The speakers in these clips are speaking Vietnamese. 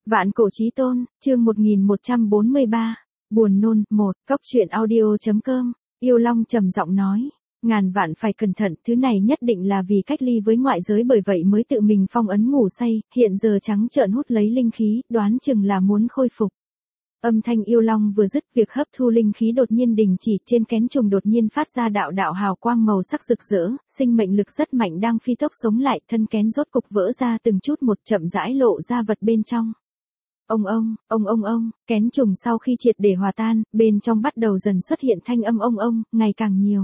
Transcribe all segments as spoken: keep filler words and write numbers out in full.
Vạn cổ chí tôn, chương một nghìn một trăm bốn mươi ba, buồn nôn, một, cốc truyện audio chấm com, Yêu Long trầm giọng nói, ngàn vạn phải cẩn thận, thứ này nhất định là vì cách ly với ngoại giới bởi vậy mới tự mình phong ấn ngủ say, hiện giờ trắng trợn hút lấy linh khí, đoán chừng là muốn khôi phục. Âm thanh Yêu Long vừa dứt, việc hấp thu linh khí đột nhiên đình chỉ, trên kén trùng đột nhiên phát ra đạo đạo hào quang màu sắc rực rỡ, sinh mệnh lực rất mạnh đang phi tốc sống lại, thân kén rốt cục vỡ ra từng chút một, chậm rãi lộ ra vật bên trong. Ông ông, ông ông ông, kén trùng sau khi triệt để hòa tan, bên trong bắt đầu dần xuất hiện thanh âm ông ông, ngày càng nhiều.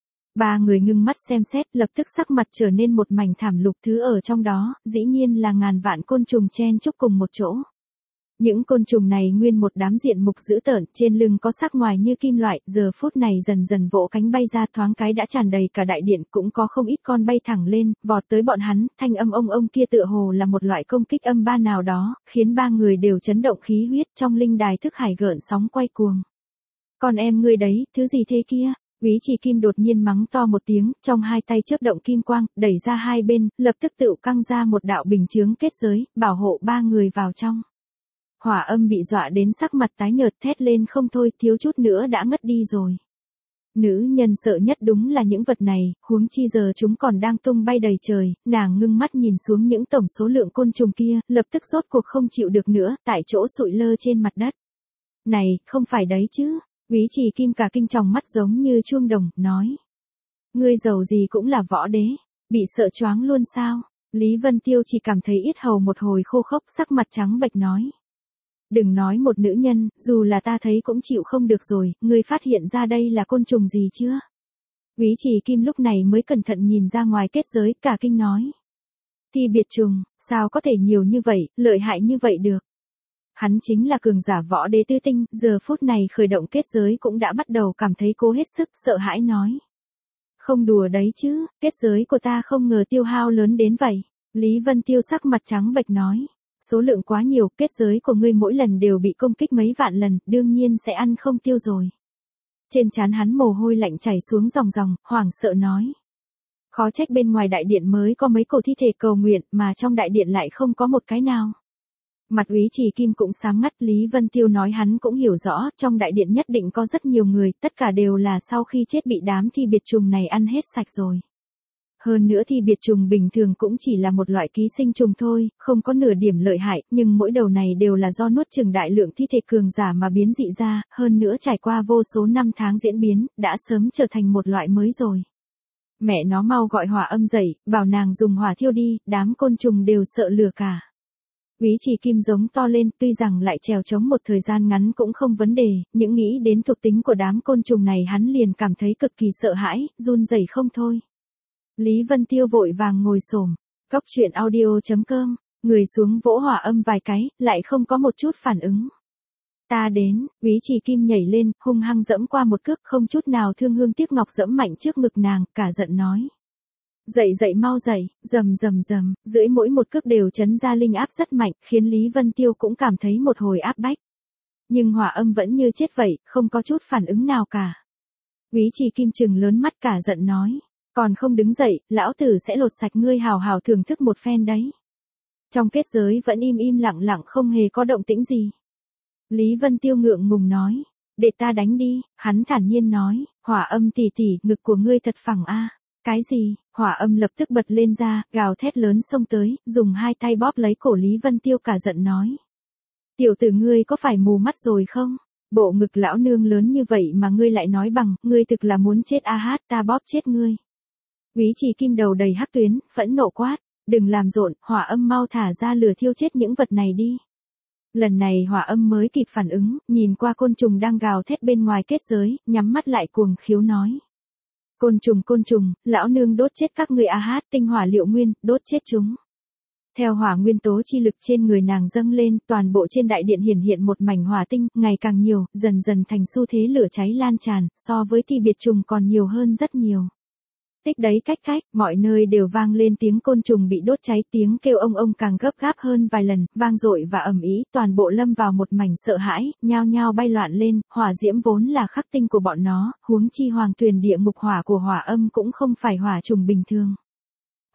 Ba người ngưng mắt xem xét, lập tức sắc mặt trở nên một mảnh thảm lục, thứ ở trong đó, dĩ nhiên là ngàn vạn côn trùng chen chúc cùng một chỗ. Những côn trùng này nguyên một đám diện mục dữ tợn, trên lưng có sắc ngoài như kim loại, giờ phút này dần dần vỗ cánh bay ra, thoáng cái đã tràn đầy cả đại điện, cũng có không ít con bay thẳng lên, vọt tới bọn hắn, thanh âm ông ông kia tựa hồ là một loại công kích âm ba nào đó, khiến ba người đều chấn động khí huyết, trong linh đài thức hải gợn sóng quay cuồng. Con em ngươi đấy, thứ gì thế kia? Úy Trì Kim đột nhiên mắng to một tiếng, trong hai tay chớp động kim quang, đẩy ra hai bên, lập tức tự căng ra một đạo bình chướng kết giới, bảo hộ ba người vào trong. Hỏa Âm bị dọa đến sắc mặt tái nhợt, thét lên không thôi, thiếu chút nữa đã ngất đi rồi. Nữ nhân sợ nhất đúng là những vật này, huống chi giờ chúng còn đang tung bay đầy trời, nàng ngưng mắt nhìn xuống những tổng số lượng côn trùng kia, lập tức rốt cuộc không chịu được nữa, tại chỗ sụi lơ trên mặt đất. Này, không phải đấy chứ? Úy Trì Kim cả kinh tròng mắt giống như chuông đồng, nói. Ngươi giàu gì cũng là võ đế, bị sợ choáng luôn sao? Lý Vân Tiêu chỉ cảm thấy yết hầu một hồi khô khốc, sắc mặt trắng bệch nói. Đừng nói một nữ nhân, dù là ta thấy cũng chịu không được rồi, ngươi phát hiện ra đây là côn trùng gì chưa? Úy Trì Kim lúc này mới cẩn thận nhìn ra ngoài kết giới, cả kinh nói. Thi biệt trùng, sao có thể nhiều như vậy, lợi hại như vậy được? Hắn chính là cường giả võ đế tư tinh, giờ phút này khởi động kết giới cũng đã bắt đầu cảm thấy cố hết sức, sợ hãi nói. Không đùa đấy chứ, kết giới của ta không ngờ tiêu hao lớn đến vậy. Lý Vân Tiêu sắc mặt trắng bệch nói. Số lượng quá nhiều, kết giới của ngươi mỗi lần đều bị công kích mấy vạn lần, đương nhiên sẽ ăn không tiêu rồi. Trên trán hắn mồ hôi lạnh chảy xuống ròng ròng, hoảng sợ nói. Khó trách bên ngoài đại điện mới có mấy cổ thi thể cầu nguyện, mà trong đại điện lại không có một cái nào. Mặt Úy Trì Kim cũng sáng ngắt, Lý Vân Tiêu nói hắn cũng hiểu rõ, trong đại điện nhất định có rất nhiều người, tất cả đều là sau khi chết bị đám thi biệt trùng này ăn hết sạch rồi. Hơn nữa thì biệt trùng bình thường cũng chỉ là một loại ký sinh trùng thôi, không có nửa điểm lợi hại, nhưng mỗi đầu này đều là do nuốt chửng đại lượng thi thể cường giả mà biến dị ra, hơn nữa trải qua vô số năm tháng diễn biến, đã sớm trở thành một loại mới rồi. Mẹ nó mau gọi Hỏa Âm dậy, bảo nàng dùng hỏa thiêu đi, đám côn trùng đều sợ lửa cả. Úy Trì Kim giống to lên, tuy rằng lại trèo trống một thời gian ngắn cũng không vấn đề, những nghĩ đến thuộc tính của đám côn trùng này hắn liền cảm thấy cực kỳ sợ hãi, run rẩy không thôi. Lý Vân Tiêu vội vàng ngồi xổm, cốc truyện audio chấm com, người xuống vỗ Hỏa Âm vài cái, lại không có một chút phản ứng. Ta đến, Úy Trì Kim nhảy lên, hung hăng dẫm qua một cước, không chút nào thương hương tiếc ngọc dẫm mạnh trước ngực nàng, cả giận nói. Dậy dậy mau dậy, rầm rầm rầm, dưới mỗi một cước đều chấn ra linh áp rất mạnh, khiến Lý Vân Tiêu cũng cảm thấy một hồi áp bách. Nhưng Hỏa Âm vẫn như chết vậy, không có chút phản ứng nào cả. Úy Trì Kim trừng lớn mắt cả giận nói. Còn không đứng dậy, lão tử sẽ lột sạch ngươi hào hào thưởng thức một phen đấy. Trong kết giới vẫn im im lặng lặng không hề có động tĩnh gì. Lý Vân Tiêu ngượng ngùng nói. Để ta đánh đi, hắn thản nhiên nói. Hỏa Âm tỷ tỷ, ngực của ngươi thật phẳng a. Cái gì? Hỏa Âm lập tức bật lên ra, gào thét lớn xông tới, dùng hai tay bóp lấy cổ Lý Vân Tiêu cả giận nói. Tiểu tử ngươi có phải mù mắt rồi không? Bộ ngực lão nương lớn như vậy mà ngươi lại nói bằng, ngươi thực là muốn chết a hát, ta bóp chết ngươi. Úy Trì Kim đầu đầy hắc tuyến, phẫn nộ quát, đừng làm rộn, Hỏa Âm mau thả ra lửa thiêu chết những vật này đi. Lần này Hỏa Âm mới kịp phản ứng, nhìn qua côn trùng đang gào thét bên ngoài kết giới, nhắm mắt lại cuồng khiếu nói. Côn trùng côn trùng, lão nương đốt chết các ngươi a hát, tinh hỏa liệu nguyên, đốt chết chúng. Theo hỏa nguyên tố chi lực trên người nàng dâng lên, toàn bộ trên đại điện hiển hiện một mảnh hỏa tinh, ngày càng nhiều, dần dần thành xu thế lửa cháy lan tràn, so với thi biệt trùng còn nhiều hơn rất nhiều. Tích đấy cách cách, mọi nơi đều vang lên tiếng côn trùng bị đốt cháy, tiếng kêu ông ông càng gấp gáp hơn vài lần, vang dội và ầm ĩ, toàn bộ lâm vào một mảnh sợ hãi, nhao nhao bay loạn lên, hỏa diễm vốn là khắc tinh của bọn nó, huống chi hoàng tuyền địa ngục hỏa của Hỏa Âm cũng không phải hỏa trùng bình thường.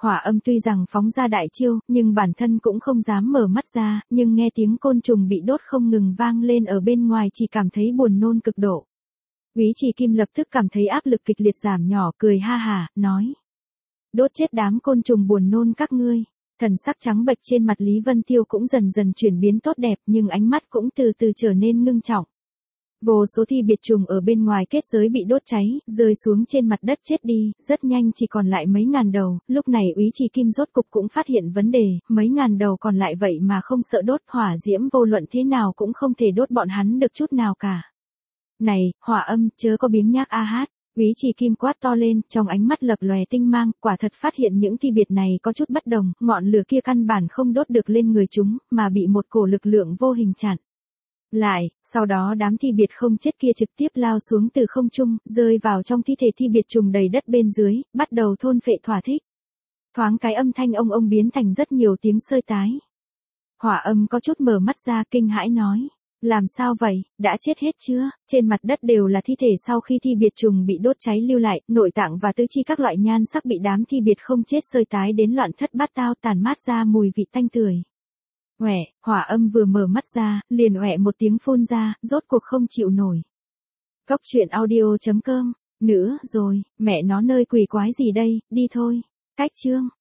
Hỏa Âm tuy rằng phóng ra đại chiêu, nhưng bản thân cũng không dám mở mắt ra, nhưng nghe tiếng côn trùng bị đốt không ngừng vang lên ở bên ngoài chỉ cảm thấy buồn nôn cực độ. Úy Trì Kim lập tức cảm thấy áp lực kịch liệt giảm nhỏ, cười ha hả, nói. Đốt chết đám côn trùng buồn nôn các ngươi. Thần sắc trắng bệch trên mặt Lý Vân Tiêu cũng dần dần chuyển biến tốt đẹp, nhưng ánh mắt cũng từ từ trở nên ngưng trọng. Vô số thi biệt trùng ở bên ngoài kết giới bị đốt cháy, rơi xuống trên mặt đất chết đi, rất nhanh chỉ còn lại mấy ngàn đầu. Lúc này Úy Trì Kim rốt cục cũng phát hiện vấn đề, mấy ngàn đầu còn lại vậy mà không sợ đốt, hỏa diễm vô luận thế nào cũng không thể đốt bọn hắn được chút nào cả. Này, Hỏa Âm, chớ có biếng nhác a hát. Úy Trì Kim quát to lên, trong ánh mắt lập lòe tinh mang, quả thật phát hiện những thi biệt này có chút bất đồng, ngọn lửa kia căn bản không đốt được lên người chúng, mà bị một cổ lực lượng vô hình chặn lại, sau đó đám thi biệt không chết kia trực tiếp lao xuống từ không trung, rơi vào trong thi thể thi biệt trùng đầy đất bên dưới, bắt đầu thôn phệ thỏa thích. Thoáng cái âm thanh ông ông biến thành rất nhiều tiếng sơi tái. Hỏa Âm có chút mở mắt ra kinh hãi nói. Làm sao vậy, đã chết hết chưa? Trên mặt đất đều là thi thể sau khi thi biệt trùng bị đốt cháy lưu lại, nội tạng và tứ chi các loại nhan sắc bị đám thi biệt không chết sơi tái đến loạn thất bát tao, tàn mát ra mùi vị tanh tưởi. Oẻ, Hỏa Âm vừa mở mắt ra, liền oẻ một tiếng phun ra, rốt cuộc không chịu nổi. Cốc truyện audio chấm com, nữa rồi, mẹ nó nơi quỷ quái gì đây, đi thôi. Cách chương